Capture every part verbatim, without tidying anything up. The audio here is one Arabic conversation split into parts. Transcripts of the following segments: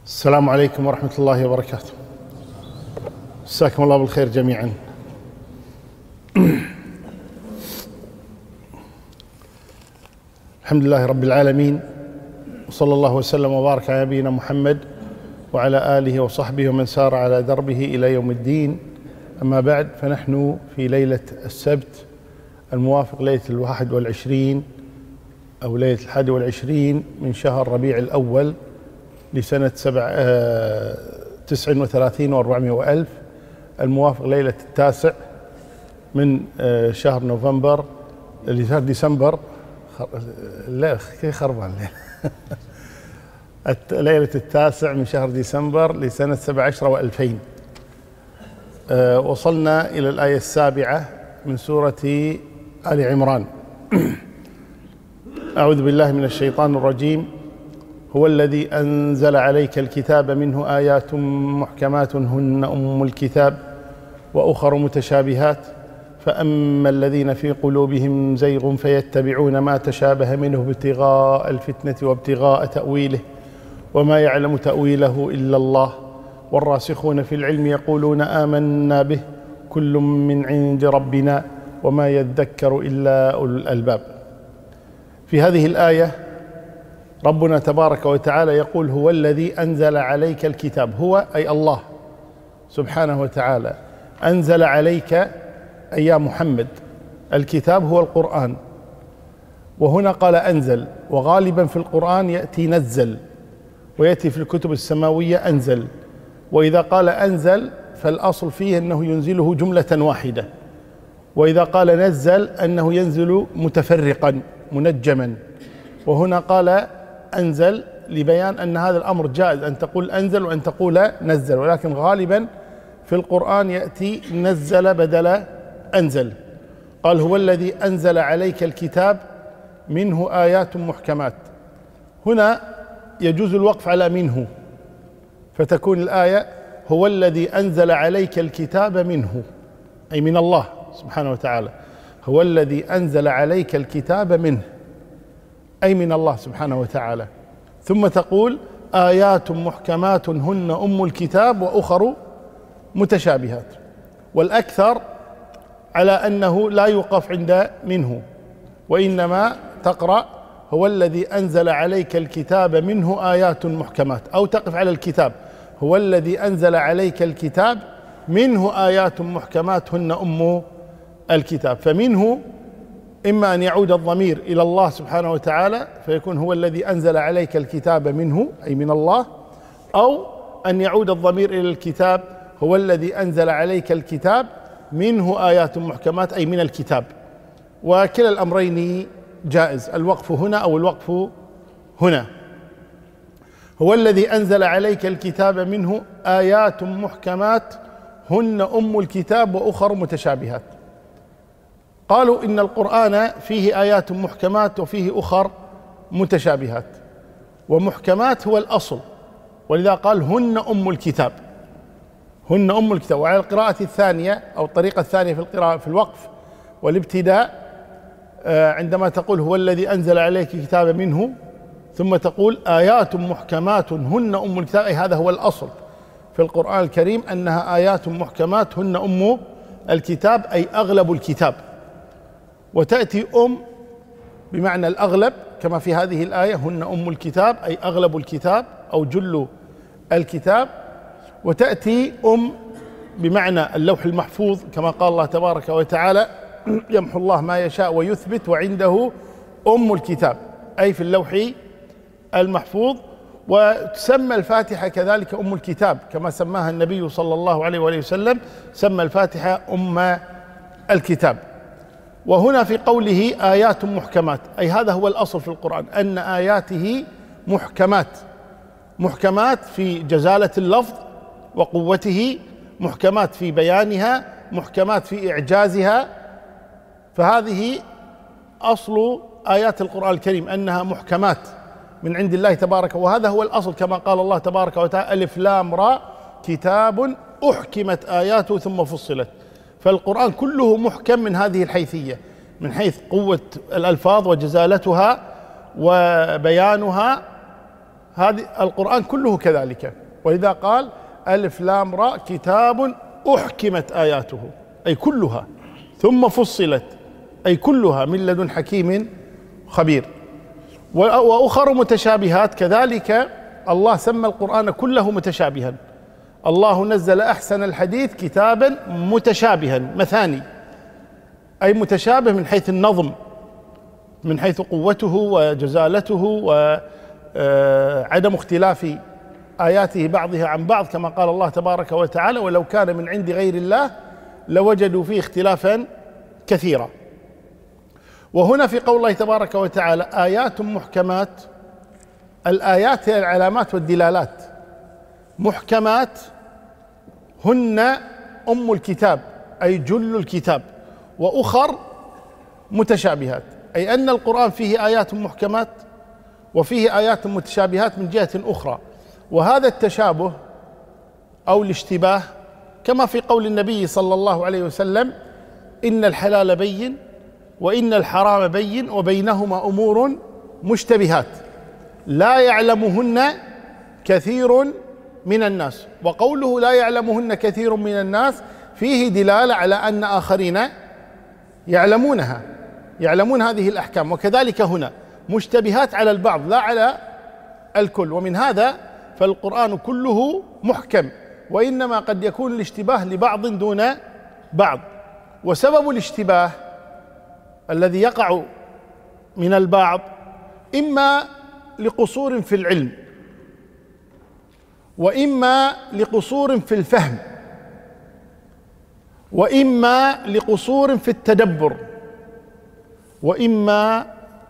السلام عليكم ورحمة الله وبركاته. مساكم الله بالخير جميعا. الحمد لله رب العالمين، وصلى الله وسلم وبارك على نبينا محمد وعلى آله وصحبه ومن سار على دربه إلى يوم الدين. أما بعد، فنحن في ليلة السبت الموافق ليلة الواحد والعشرين أو ليلة الحادي والعشرين من شهر ربيع الأول لسنة سبع آه تسع وثلاثين وأربعمائة وألف، الموافق ليلة التاسع من آه شهر نوفمبر لشهر ديسمبر. لا كيف خربان ليلة التاسع من شهر ديسمبر لسنة سبع عشر وألفين. آه وصلنا إلى الآية السابعة من سورة آل عمران. أعوذ بالله من الشيطان الرجيم. هو الذي أنزل عليك الكتاب منه آيات محكمات هن أم الكتاب وأخر متشابهات فأما الذين في قلوبهم زيغ فيتبعون ما تشابه منه ابتغاء الفتنة وابتغاء تأويله وما يعلم تأويله إلا الله والراسخون في العلم يقولون آمنا به كل من عند ربنا وما يذكر إلا أولو الألباب. في هذه الآية ربنا تبارك وتعالى يقول: هو الذي أنزل عليك الكتاب. هو أي الله سبحانه وتعالى أنزل عليك أي يا محمد الكتاب، هو القرآن. وهنا قال أنزل، وغالبا في القرآن يأتي نزل، ويأتي في الكتب السماوية أنزل. وإذا قال أنزل فالأصل فيه أنه ينزله جملة واحدة، وإذا قال نزل أنه ينزل متفرقا منجما. وهنا قال أنزل لبيان أن هذا الأمر جائز، أن تقول أنزل وأن تقول نزل، ولكن غالبا في القرآن يأتي نزل بدل أنزل. قال: هو الذي أنزل عليك الكتاب منه آيات محكمات. هنا يجوز الوقف على منه، فتكون الآية: هو الذي أنزل عليك الكتاب منه، أي من الله سبحانه وتعالى. هو الذي أنزل عليك الكتاب منه، أي من الله سبحانه وتعالى. ثم تقول: آيات محكمات هن أم الكتاب وأخر متشابهات. والأكثر على أنه لا يوقف عند منه، وإنما تقرأ: هو الذي أنزل عليك الكتاب منه آيات محكمات، أو تقف على الكتاب: هو الذي أنزل عليك الكتاب منه آيات محكمات هن أم الكتاب. فمنه إما أن يعود الضمير إلى الله سبحانه وتعالى فيكون هو الذي أنزل عليك الكتاب منه، أي من الله، أو أن يعود الضمير إلى الكتاب: هو الذي أنزل عليك الكتاب منه آيات محكمات، أي من الكتاب. وكلا الأمرين جائز، الوقف هنا أو الوقف هنا. هو الذي أنزل عليك الكتاب منه آيات محكمات هن أم الكتاب وأخر متشابهات. قالوا إن القرآن فيه آيات محكمات وفيه أخر متشابهات، ومحكمات هو الأصل، ولذا قال: هن أم الكتاب. هن أم الكتاب. وعلى القراءة الثانية أو الطريقة الثانية في القراءة في الوقف والابتداء، عندما تقول: هو الذي أنزل عليك الكتاب منه، ثم تقول: آيات محكمات هن أم الكتاب، أي هذا هو الأصل في القرآن الكريم، أنها آيات محكمات هن أم الكتاب، أي أغلب الكتاب. وتأتي أم بمعنى الأغلب كما في هذه الآية: هن أم الكتاب، أي أغلب الكتاب أو جل الكتاب. وتأتي أم بمعنى اللوح المحفوظ كما قال الله تبارك وتعالى: يمحو الله ما يشاء ويثبت وعنده أم الكتاب، أي في اللوح المحفوظ. وتسمى الفاتحة كذلك أم الكتاب، كما سماها النبي صلى الله عليه وآله وسلم، سمى الفاتحة أم الكتاب. وهنا في قوله آيات محكمات، أي هذا هو الأصل في القرآن، أن آياته محكمات، محكمات في جزالة اللفظ وقوته، محكمات في بيانها، محكمات في إعجازها. فهذه أصل آيات القرآن الكريم، أنها محكمات من عند الله تبارك، وهذا هو الأصل كما قال الله تبارك وتعالى: ألف لام را كتاب أحكمت آياته ثم فصلت. فالقرآن كله محكم من هذه الحيثية، من حيث قوة الألفاظ وجزالتها وبيانها، هذه القرآن كله كذلك. ولذا قال ألف لام راء كتاب أحكمت آياته، أي كلها، ثم فصلت، أي كلها من لدن حكيم خبير. وأخر متشابهات كذلك، الله سمى القرآن كله متشابها. الله نزل أحسن الحديث كتابا متشابها مثاني، أي متشابه من حيث النظم، من حيث قوته وجزالته وعدم اختلاف آياته بعضها عن بعض، كما قال الله تبارك وتعالى ولو كان من عند غير الله لوجدوا فيه اختلافا كثيرا. وهنا في قول الله تبارك وتعالى آيات محكمات، الآيات هي العلامات والدلالات، محكمات هن أم الكتاب أي جل الكتاب، وأخر متشابهات، أي أن القرآن فيه آيات محكمات وفيه آيات متشابهات من جهة أخرى. وهذا التشابه أو الاشتباه كما في قول النبي صلى الله عليه وسلم إن الحلال بين وإن الحرام بين وبينهما أمور مشتبهات لا يعلمهن كثير من الناس. وقوله لا يعلمهن كثير من الناس فيه دلالة على أن آخرين يعلمونها، يعلمون هذه الأحكام. وكذلك هنا مشتبهات على البعض لا على الكل. ومن هذا فالقرآن كله محكم، وإنما قد يكون الاشتباه لبعض دون بعض. وسبب الاشتباه الذي يقع من البعض إما لقصور في العلم، وإما لقصور في الفهم، وإما لقصور في التدبر، وإما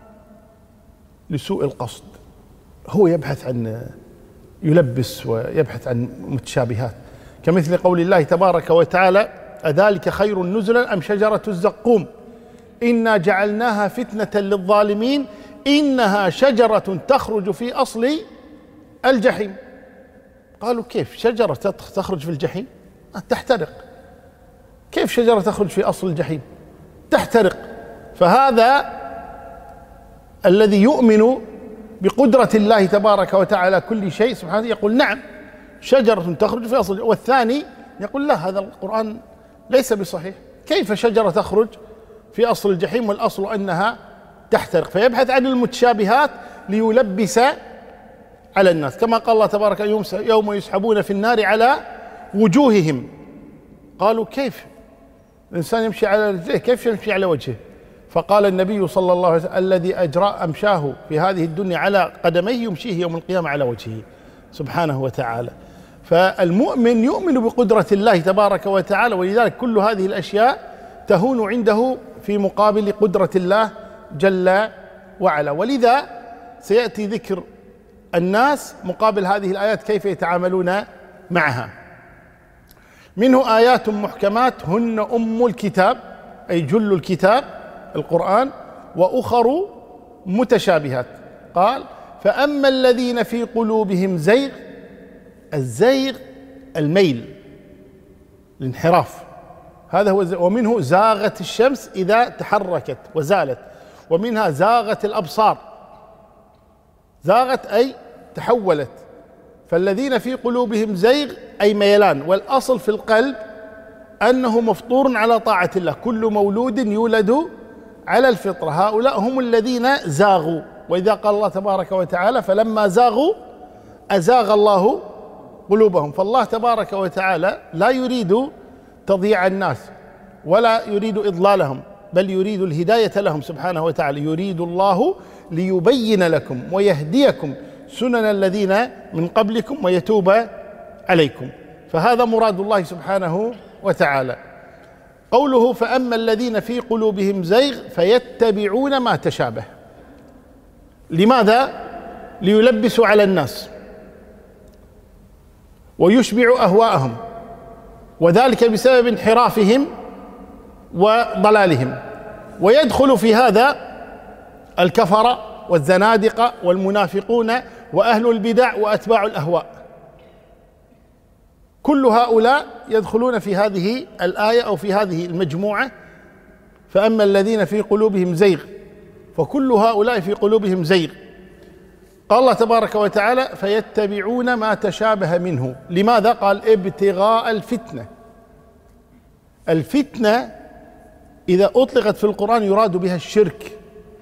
لسوء القصد. هو يبحث عن يلبس ويبحث عن متشابهات، كمثل قول الله تبارك وتعالى أذلك خير نزلا أم شجرة الزقوم إنا جعلناها فتنة للظالمين إنها شجرة تخرج في أصل الجحيم. قالوا كيف شجرة تخرج في الجحيم؟ تحترق. كيف شجرة تخرج في أصل الجحيم؟ تحترق. فهذا الذي يؤمن بقدرة الله تبارك وتعالى كل شيء سبحانه يقول نعم شجرة تخرج في أصل، والثاني يقول لا هذا القرآن ليس بصحيح، كيف شجرة تخرج في أصل الجحيم والأصل أنها تحترق؟ فيبحث عن المتشابهات ليلبس على الناس، كما قال الله تبارك يوم يسحبون في النار على وجوههم. قالوا كيف الإنسان يمشي على رجليه، كيف يمشي على وجهه؟ فقال النبي صلى الله عليه وسلم الذي أجرى أمشاه في هذه الدنيا على قدميه يمشيه يوم القيامة على وجهه سبحانه وتعالى. فالمؤمن يؤمن بقدرة الله تبارك وتعالى، ولذلك كل هذه الأشياء تهون عنده في مقابل قدرة الله جل وعلا. ولذا سيأتي ذكر الناس مقابل هذه الآيات كيف يتعاملون معها. منه آيات محكمات هن أم الكتاب أي جل الكتاب القرآن، وأخر متشابهات. قال فأما الذين في قلوبهم زيغ، الزيغ الميل الانحراف، هذا هو. ومنه زاغت الشمس إذا تحركت وزالت، ومنها زاغت الأبصار، زاغت أي تحولت. فالذين في قلوبهم زيغ أي ميلان، والأصل في القلب أنه مفطور على طاعة الله، كل مولود يولد على الفطرة، هؤلاء هم الذين زاغوا. وإذا قال الله تبارك وتعالى فلما زاغوا أزاغ الله قلوبهم. فالله تبارك وتعالى لا يريد تضييع الناس ولا يريد إضلالهم، بل يريد الهداية لهم سبحانه وتعالى. يريد الله ليبين لكم ويهديكم سنن الذين من قبلكم ويتوب عليكم. فهذا مراد الله سبحانه وتعالى. قوله فأما الذين في قلوبهم زيغ فيتبعون ما تشابه، لماذا؟ ليلبسوا على الناس ويشبعوا أهواءهم، وذلك بسبب انحرافهم وضلالهم. ويدخل في هذا الكفرة والزنادقة والمنافقون وأهل البدع وأتباع الأهواء، كل هؤلاء يدخلون في هذه الآية أو في هذه المجموعة. فأما الذين في قلوبهم زيغ، فكل هؤلاء في قلوبهم زيغ. قال الله تبارك وتعالى فيتبعون ما تشابه منه. لماذا؟ قال ابتغاء الفتنة. الفتنة إذا أطلقت في القرآن يراد بها الشرك.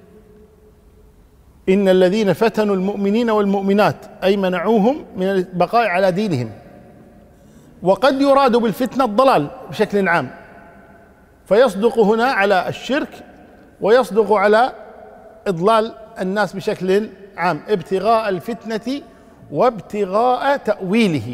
إن الذين فتنوا المؤمنين والمؤمنات أي منعوهم من البقاء على دينهم. وقد يراد بالفتنة الضلال بشكل عام، فيصدق هنا على الشرك ويصدق على إضلال الناس بشكل عام. ابتغاء الفتنة وابتغاء تأويله.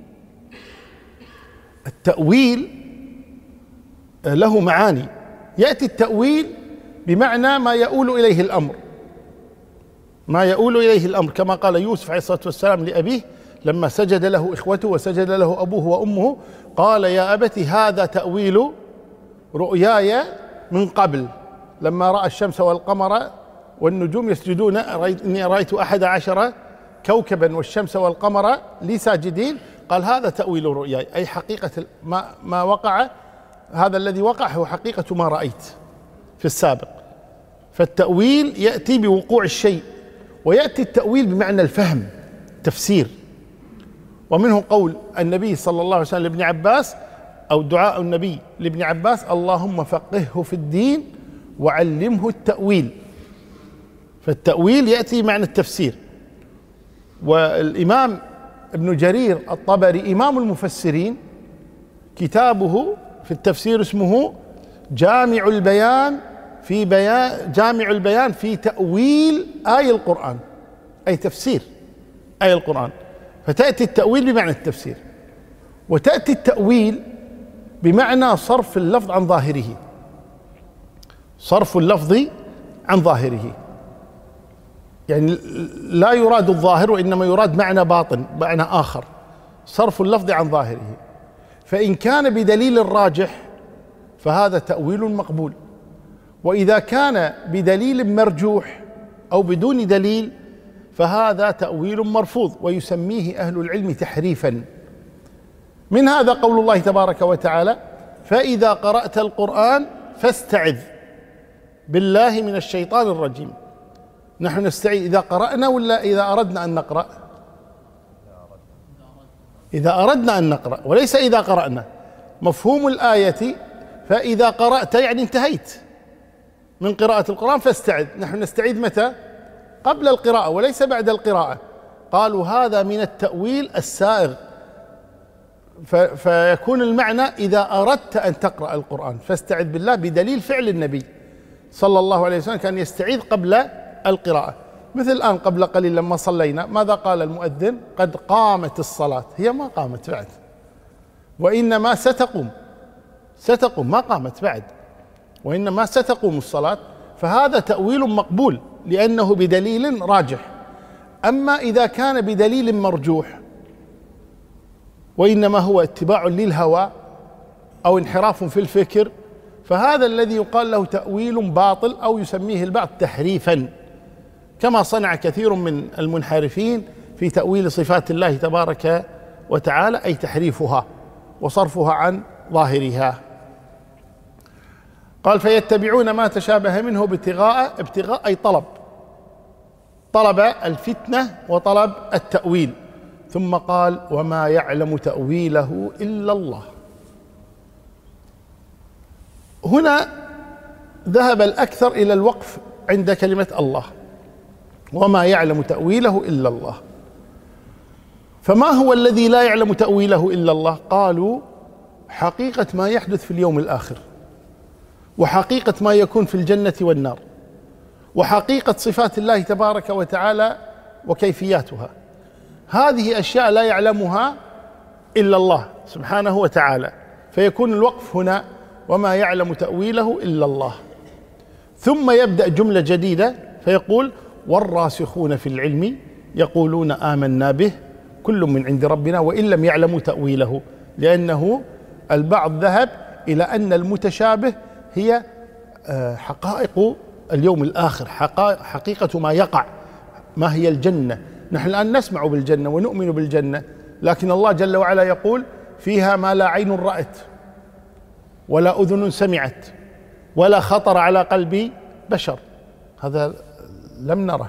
التأويل له معاني. يأتي التأويل بمعنى ما يؤول إليه الأمر، ما يؤول إليه الأمر، كما قال يوسف عليه الصلاة والسلام لأبيه لما سجد له إخوته وسجد له أبوه وأمه، قال يا أبت هذا تأويل رؤياي من قبل لما رأى الشمس والقمر والنجوم يسجدون إني رأيت أحد عشر كوكبا والشمس والقمر لي ساجدين. قال هذا تأويل رؤياي، أي حقيقة ما, ما وقع، هذا الذي وقع هو حقيقة ما رأيت في السابق. فالتأويل يأتي بوقوع الشيء، ويأتي التأويل بمعنى الفهم، تفسير. ومنه قول النبي صلى الله عليه وسلم لابن عباس، أو دعاء النبي لابن عباس: اللهم فقهه في الدين وعلمه التأويل. فالتأويل يأتي معنى التفسير. والإمام ابن جرير الطبري إمام المفسرين كتابه في التفسير اسمه جامع البيان في بيان جامع البيان في تأويل آي القرآن، أي تفسير آي القرآن. فتأتي التأويل بمعنى التفسير، وتأتي التأويل بمعنى صرف اللفظ عن ظاهره، صرف اللفظ عن ظاهره، يعني لا يراد الظاهر وإنما يراد معنى باطن، معنى آخر، صرف اللفظ عن ظاهره. فإن كان بدليل راجح فهذا تأويل مقبول، وإذا كان بدليل مرجوح أو بدون دليل فهذا تأويل مرفوض، ويسميه أهل العلم تحريفا. من هذا قول الله تبارك وتعالى: فإذا قرأت القرآن فاستعذ بالله من الشيطان الرجيم. نحن نستعيذ إذا قرأنا ولا إذا أردنا أن نقرأ؟ إذا أردنا أن نقرأ، وليس إذا قرأنا. مفهوم الآية فإذا قرأت يعني انتهيت من قراءة القرآن فاستعذ. نحن نستعيذ متى؟ قبل القراءة وليس بعد القراءة. قالوا هذا من التأويل السائغ، فيكون المعنى إذا أردت أن تقرأ القرآن فاستعذ بالله، بدليل فعل النبي صلى الله عليه وسلم كان يستعيذ قبل القراءة. مثل الآن قبل قليل لما صلينا ماذا قال المؤذن؟ قد قامت الصلاة. هي ما قامت بعد، وإنما ستقوم، ستقوم ما قامت بعد، وإنما ستقوم الصلاة. فهذا تأويل مقبول لأنه بدليل راجح. أما إذا كان بدليل مرجوح وإنما هو اتباع للهوى أو انحراف في الفكر، فهذا الذي يقال له تأويل باطل، أو يسميه البعض تحريفا، كما صنع كثير من المنحرفين في تأويل صفات الله تبارك وتعالى، أي تحريفها وصرفها عن ظاهرها. قال فيتبعون ما تشابه منه ابتغاء، ابتغاء أي طلب، طلب الفتنة وطلب التأويل. ثم قال وما يعلم تأويله إلا الله. هنا ذهب الأكثر إلى الوقف عند كلمة الله، وما يعلم تأويله إلا الله. فما هو الذي لا يعلم تأويله إلا الله؟ قالوا حقيقة ما يحدث في اليوم الآخر، وحقيقة ما يكون في الجنة والنار، وحقيقة صفات الله تبارك وتعالى وكيفياتها. هذه أشياء لا يعلمها إلا الله سبحانه وتعالى، فيكون الوقف هنا وما يعلم تأويله إلا الله. ثم يبدأ جملة جديدة فيقول والراسخون في العلم يقولون آمنا به كل من عند ربنا وإن لم يعلموا تأويله، لأنه البعض ذهب إلى أن المتشابه هي حقائق اليوم الآخر، حقيقة ما يقع، ما هي الجنة. نحن الآن نسمع بالجنة ونؤمن بالجنة، لكن الله جل وعلا يقول فيها ما لا عين رأت ولا أذن سمعت ولا خطر على قلب بشر. هذا لم نره،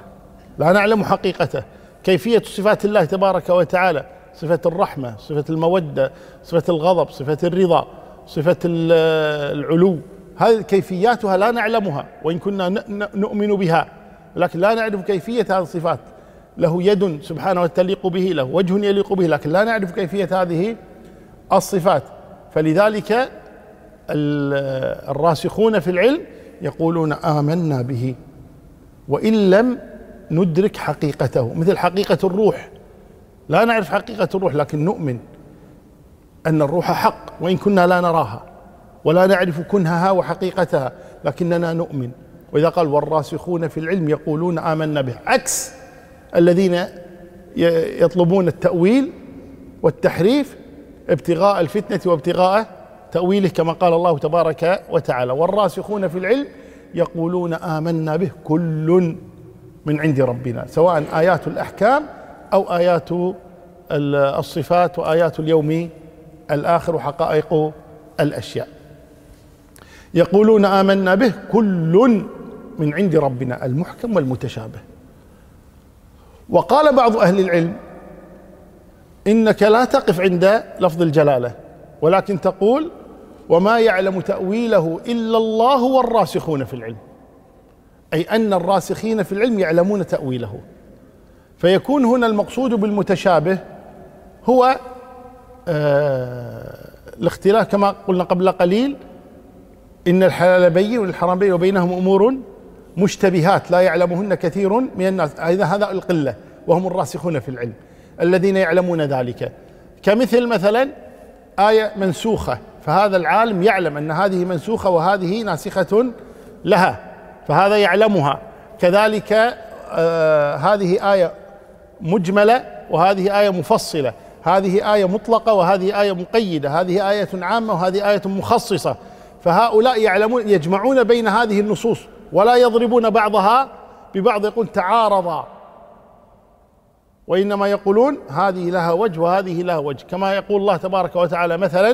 لا نعلم حقيقته. كيفية صفات الله تبارك وتعالى، صفة الرحمة، صفة المودة، صفة الغضب، صفة الرضا، صفة العلو، هذه كيفياتها لا نعلمها، وإن كنا نؤمن بها، لكن لا نعرف كيفية هذه الصفات. له يد سبحانه تليق به، له وجه يليق به، لكن لا نعرف كيفية هذه الصفات. فلذلك الراسخون في العلم يقولون آمنا به وإن لم ندرك حقيقته، مثل حقيقة الروح، لا نعرف حقيقة الروح لكن نؤمن أن الروح حق وإن كنا لا نراها ولا نعرف كنهها وحقيقتها، لكننا نؤمن. وإذا قال والراسخون في العلم يقولون آمنا به، عكس الذين يطلبون التأويل والتحريف ابتغاء الفتنة وابتغاء تأويله، كما قال الله تبارك وتعالى والراسخون في العلم يقولون آمنا به كل من عند ربنا، سواء آيات الأحكام أو آيات الصفات وآيات اليوم الآخر وحقائق الأشياء. يقولون آمنا به كل من عند ربنا، المحكم والمتشابه. وقال بعض أهل العلم إنك لا تقف عند لفظ الجلالة، ولكن تقول وما يعلم تأويله إلا الله والراسخون في العلم، أي أن الراسخين في العلم يعلمون تأويله. فيكون هنا المقصود بالمتشابه هو آه الاختلاف، كما قلنا قبل قليل إن الحلال بين والحرام بين وبينهم أمور مشتبهات لا يعلمهن كثير من الناس، إذا هذا القلة وهم الراسخون في العلم الذين يعلمون ذلك. كمثل مثلا آية منسوخة، فهذا العالم يعلم أن هذه منسوخة وهذه ناسخة لها، فهذا يعلمها. كذلك آه هذه آية مجملة وهذه آية مفصلة، هذه آية مطلقة وهذه آية مقيدة، هذه آية عامة وهذه آية مخصصة، فهؤلاء يعلمون يجمعون بين هذه النصوص ولا يضربون بعضها ببعض يقول تعارضا، وإنما يقولون هذه لها وجه وهذه لها وجه، كما يقول الله تبارك وتعالى مثلا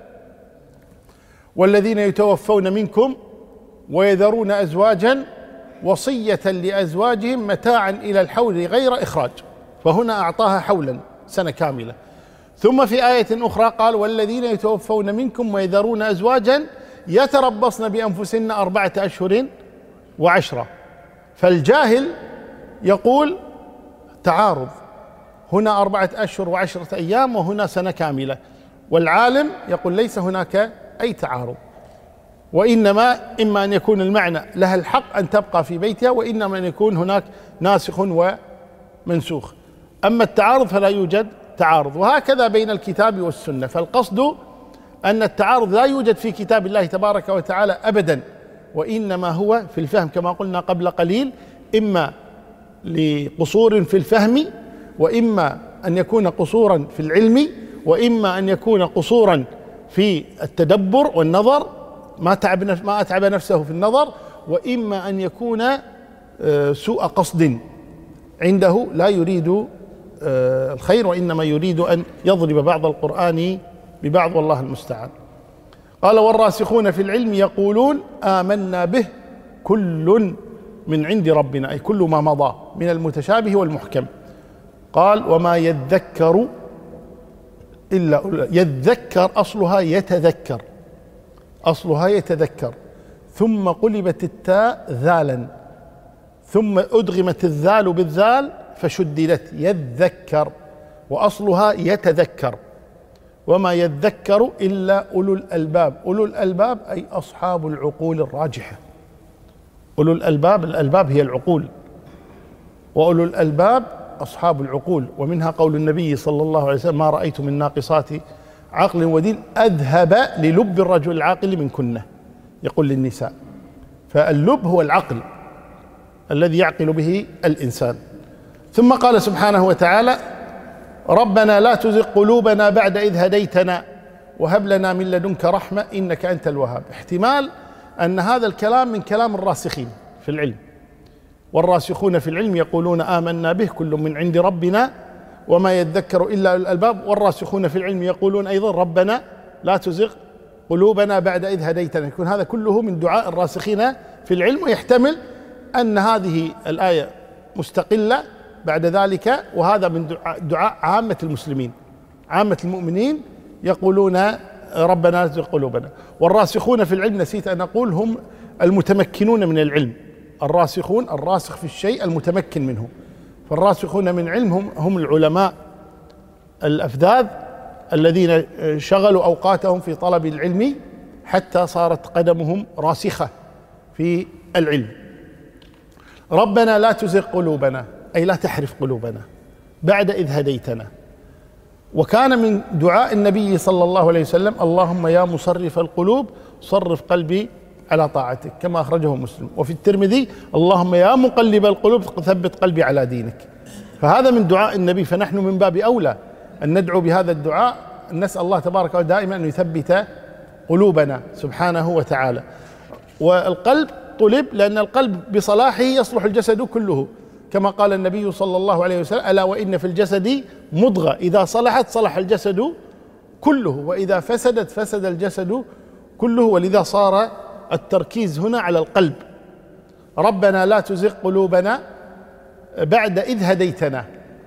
والذين يتوفون منكم ويذرون أزواجا وصية لأزواجهم متاعا إلى الحول غير إخراج، فهنا أعطاها حولا سنة كاملة. ثم في آية أخرى قال والذين يتوفون منكم ويذرون أزواجا يتربصن بأنفسهن أربعة أشهر وعشرة. فالجاهل يقول تعارض، هنا أربعة أشهر وعشرة أيام وهنا سنة كاملة، والعالم يقول ليس هناك أي تعارض، وإنما إما أن يكون المعنى لها الحق أن تبقى في بيتها، وإنما أن يكون هناك ناسخ ومنسوخ. أما التعارض فلا يوجد تعارض، وهكذا بين الكتاب والسنة. فالقصد أن التعارض لا يوجد في كتاب الله تبارك وتعالى أبدا، وإنما هو في الفهم كما قلنا قبل قليل، إما لقصور في الفهم، وإما أن يكون قصورا في العلم، وإما أن يكون قصورا في التدبر والنظر ما تعب ما أتعب نفسه في النظر، وإما أن يكون سوء قصد عنده لا يريد الخير وإنما يريد أن يضرب بعض القرآن ببعض، والله المستعان. قال والراسخون في العلم يقولون آمنا به كل من عند ربنا، أي كل ما مضى من المتشابه والمحكم. قال وما يذكر إلا يذكر، أصلها يتذكر، أصلها يتذكر، ثم قلبت التاء ذالا، ثم أدغمت الذال بالذال فشددت يذكر، وأصلها يتذكر. وما يذكر إلا أولو الألباب، أولو الألباب أي أصحاب العقول الراجحة. أولو الألباب، الألباب هي العقول، وأولو الألباب أصحاب العقول. ومنها قول النبي صلى الله عليه وسلم ما رأيت من ناقصات عقل ودين أذهب للب الرجل العاقل منكن، يقول للنساء. فاللب هو العقل الذي يعقل به الإنسان. ثم قال سبحانه وتعالى ربنا لا تزغ قلوبنا بعد إذ هديتنا وهب لنا من لدنك رحمة إنك أنت الوهاب. احتمال أن هذا الكلام من كلام الراسخين في العلم، والراسخون في العلم يقولون آمنا به كل من عند ربنا وما يذكر إلا الألباب. والراسخون في العلم يقولون أيضا ربنا لا تزغ قلوبنا بعد إذ هديتنا. يكون هذا كله من دعاء الراسخين في العلم. ويحتمل أن هذه الآية مستقلة بعد ذلك، وهذا من دعاء, دعاء عامة المسلمين، عامة المؤمنين يقولون ربنا لا تزغ قلوبنا. والراسخون في العلم نسيت أن أقول هم المتمكنون من العلم. الراسخون، الراسخ في الشيء المتمكن منه، فالراسخون من علم هم, هم العلماء الأفذاذ الذين شغلوا أوقاتهم في طلب العلم حتى صارت قدمهم راسخة في العلم. ربنا لا تزغ قلوبنا أي لا تحرف قلوبنا بعد إذ هديتنا. وكان من دعاء النبي صلى الله عليه وسلم اللهم يا مصرف القلوب صرف قلبي على طاعتك، كما أخرجه مسلم. وفي الترمذي اللهم يا مقلب القلوب ثبت قلبي على دينك. فهذا من دعاء النبي، فنحن من باب أولى أن ندعو بهذا الدعاء، نسأل الله تبارك وتعالى دائما أن يثبت قلوبنا سبحانه وتعالى. والقلب طلب لأن القلب بصلاحه يصلح الجسد كله، كما قال النبي صلى الله عليه وسلم ألا وإن في الجسد مضغة إذا صلحت صلح الجسد كله وإذا فسدت فسد الجسد كله. ولذا صار التركيز هنا على القلب. ربنا لا تزغ قلوبنا بعد إذ هديتنا.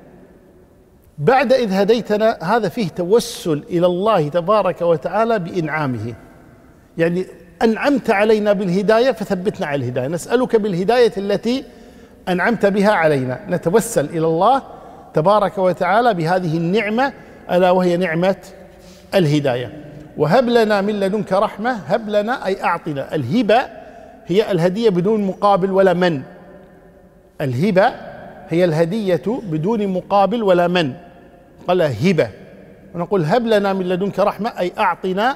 بعد إذ هديتنا هذا فيه توسل إلى الله تبارك وتعالى بإنعامه، يعني أنعمت علينا بالهداية فثبتنا على الهداية، نسألك بالهداية التي أنعمت بها علينا، نتوسل إلى الله تبارك وتعالى بهذه النعمة ألا وهي نعمة الهداية. وهب لنا من لدنك رحمة، هب لنا أي أعطنا. الهبة هي الهدية بدون مقابل ولا من، الهبة هي الهدية بدون مقابل ولا من، قال هبة. ونقول هب لنا من لدنك رحمة أي أعطنا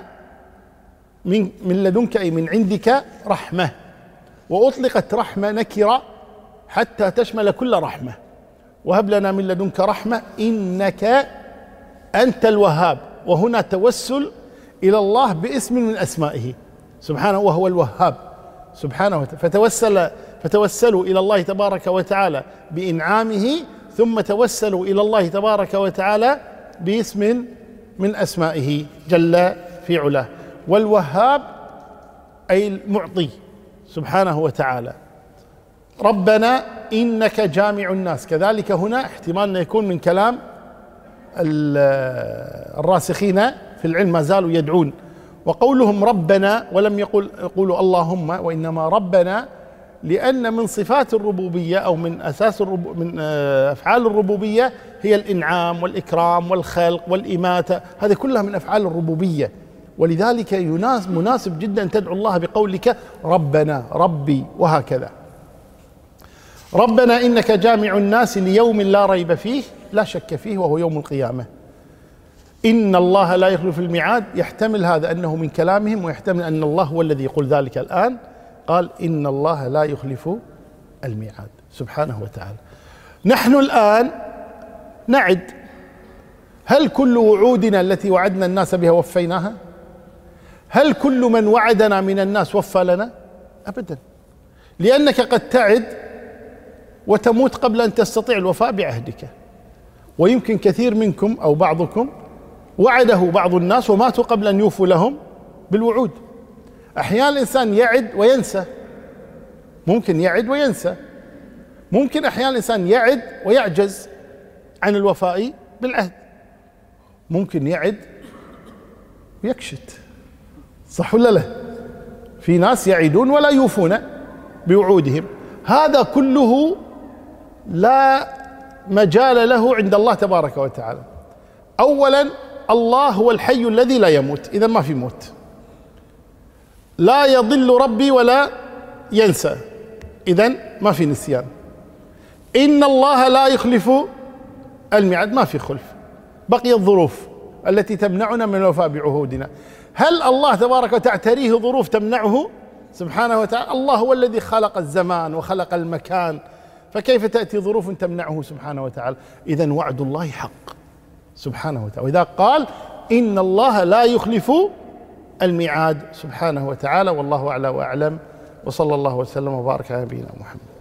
من من لدنك أي من عندك رحمة. وأطلقت رحمة نكرة حتى تشمل كل رحمة. وهب لنا من لدنك رحمة إنك أنت الوهاب، وهنا توسل إلى الله باسم من أسمائه سبحانه وهو الوهاب سبحانه وتعالى. فتوسل فتوسلوا إلى الله تبارك وتعالى بإنعامه، ثم توسلوا إلى الله تبارك وتعالى باسم من أسمائه جل في علاه. والوهاب أي المعطي سبحانه وتعالى. ربنا إنك جامع الناس، كذلك هنا احتمال أن يكون من كلام الراسخين في العلم ما زالوا يدعون. وقولهم ربنا ولم يقول يقولوا اللهم، وإنما ربنا لأن من صفات الربوبية أو من أساس الرب من أفعال الربوبية هي الإنعام والإكرام والخلق والإماتة، هذه كلها من أفعال الربوبية. ولذلك يناسب مناسب جدا تدعو الله بقولك ربنا ربي وهكذا. ربنا إنك جامع الناس ليوم لا ريب فيه، لا شك فيه، وهو يوم القيامة. إن الله لا يخلف الميعاد، يحتمل هذا أنه من كلامهم، ويحتمل أن الله هو الذي يقول ذلك الآن. قال إن الله لا يخلف الميعاد سبحانه وتعالى. نحن الآن نعد، هل كل وعودنا التي وعدنا الناس بها وفيناها؟ هل كل من وعدنا من الناس وفى لنا؟ أبدا، لأنك قد تعد وتموت قبل أن تستطيع الوفاء بعهدك. ويمكن كثير منكم أو بعضكم وعده بعض الناس وماتوا قبل أن يوفوا لهم بالوعود. أحيانا الإنسان يعد وينسى، ممكن يعد وينسى، ممكن أحيانا الإنسان يعد ويعجز عن الوفاء بالعهد، ممكن يعد ويكشت، صح ولا لا؟ في ناس يعدون ولا يوفون بوعودهم. هذا كله لا مجال له عند الله تبارك وتعالى. أولا الله هو الحي الذي لا يموت، إذا ما في موت. لا يضل ربي ولا ينسى، إذا ما في نسيان. إن الله لا يخلف الميعاد، ما في خلف. بقي الظروف التي تمنعنا من الوفاء بعهودنا. هل الله تبارك وتعالى تريه ظروف تمنعه سبحانه وتعالى؟ الله هو الذي خلق الزمان وخلق المكان، فكيف تأتي ظروف تمنعه سبحانه وتعالى؟ إذن وعد الله حق سبحانه وتعالى. وإذا قال إن الله لا يخلف الميعاد سبحانه وتعالى. والله أعلى وأعلم، وصلى الله وسلم وبارك على نبينا محمد.